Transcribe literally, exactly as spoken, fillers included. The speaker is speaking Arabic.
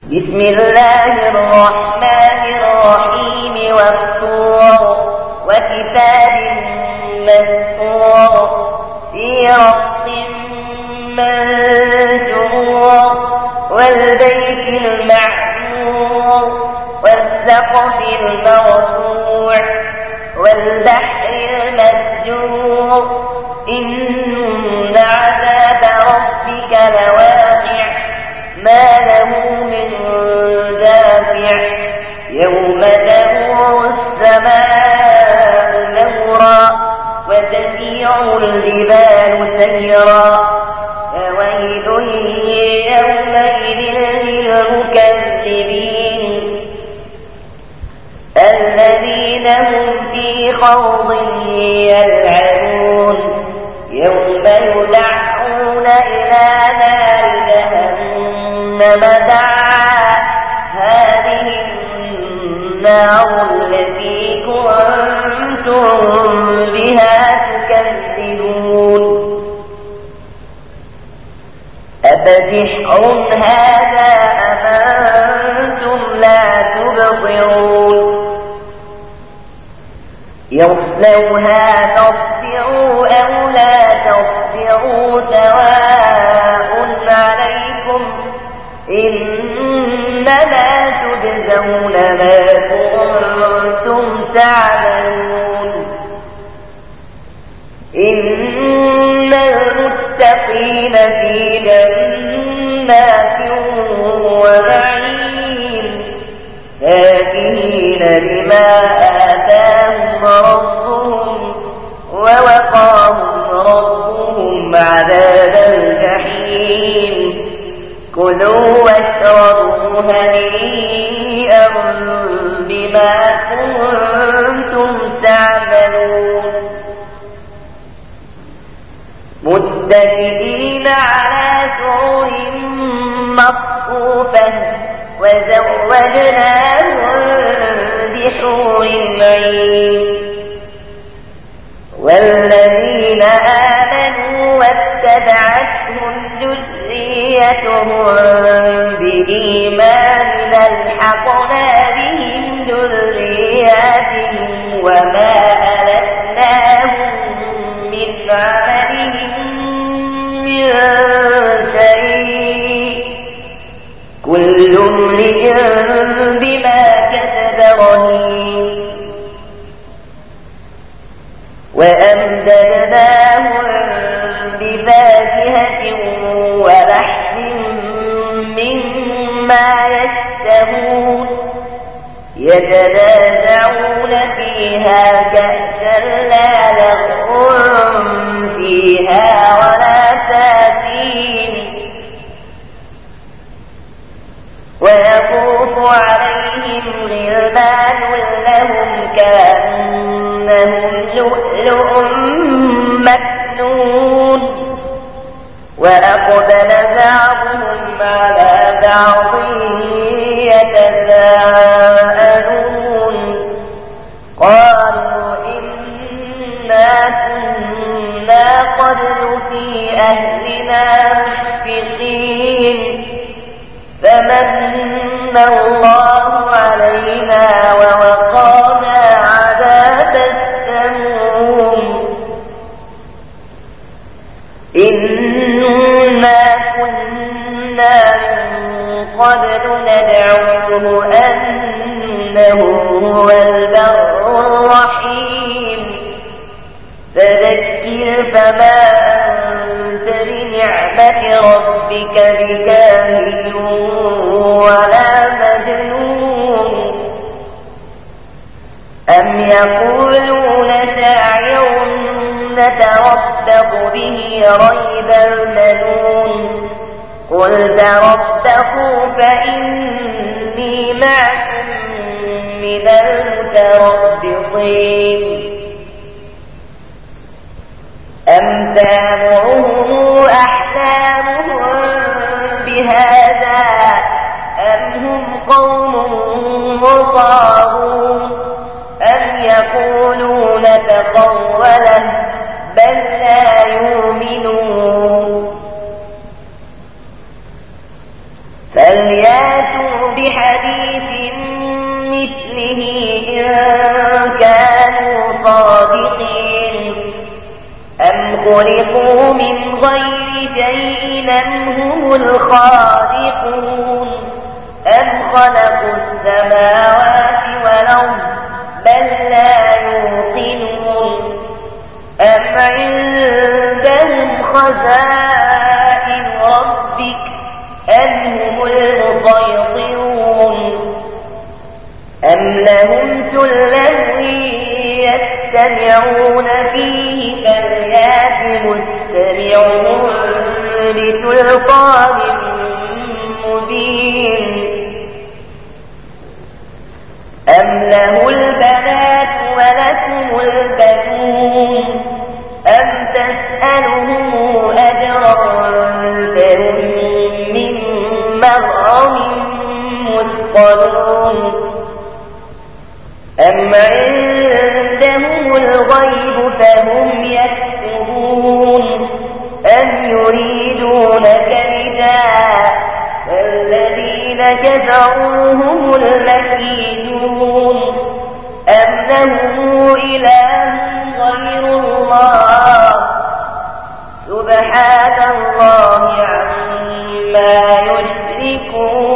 بسم الله الرحمن الرحيم والطور وكتاب مسطور في رق منشور والبيت المعمور والسقف المرفوع والبحر المسجور إن عذاب ربك لواقع ما له من دافع يوم تمور السماء مورا وتسير الجبال سيرا فويل يومئذ للمكذبين الذين هم في خوض يلعبون يوم يدعون إلى نار جهنم دعا هذه النار التي كنتم بها تكذبون أفسحر هذا أم أنتم لا تبصرون يصلوها تصبروا أو لا تصبروا سواء عليكم إنما تجزون ما كنتم تعملون إن المتقين في جنات ونعيم فاكهين بما آتاهم ربهم ووقاهم ربهم عذاب الجحيم كلوا واشربوا هنيئا بما كنتم تعملون متكئين على سرر مصفوفة وزوجناهم بحور عين والذين آمنوا واتبعتهم ذريتهم بإيمان ألحقنا بهم ذرياتهم وما ألتناهم من عملهم من شيء كل امرئ بما كسب رهين وأمددناهم بفاكهة ولحم مما يشتهون يتنازعون فيها كأسا لا لغو فيها ولا تأثيم ويطوف عليهم غلمان لهم كأنهم لؤلؤ مكنون وأقبل بعضهم على بعض يتساءلون قالوا إنا كنا قبل في أهلنا مشفقين فمن الله علينا ووقانا عذاب السموم إنا كنا من قبل ندعوه أنه هو البر الرحيم فذكر فما أنت بنعمة ربك بكاهن ولا مجنون أم يقولون شاعر نتربص به ريب المنون قل تربصوا فإني معكم من المتربصين أم تامرهم أحلامهم بهذا أم هم قوم طاغون أم يقولون تقوله بل لا يؤمنون فلياتوا بحديث مثله إن كانوا صادقين أم خلقوا من غير شيء أم هم الخالقون أم خلقوا السماوات والأرض بل لا يوقنون أم عندهم خزائن ربك أم هم المسيطرون أم لهم سلم يستمعون فيه فليأت مستمعون بسلطان مبين أم له البنات ولكم البنون أم تسألهم أجرا فهم من مغرم مثقلون أم عندهم الغيب فهم يكتبون أم يريدون كيدا فالذين كفروا هم المكيدون أم لهم إله غير الله سبحان الله عما يشركون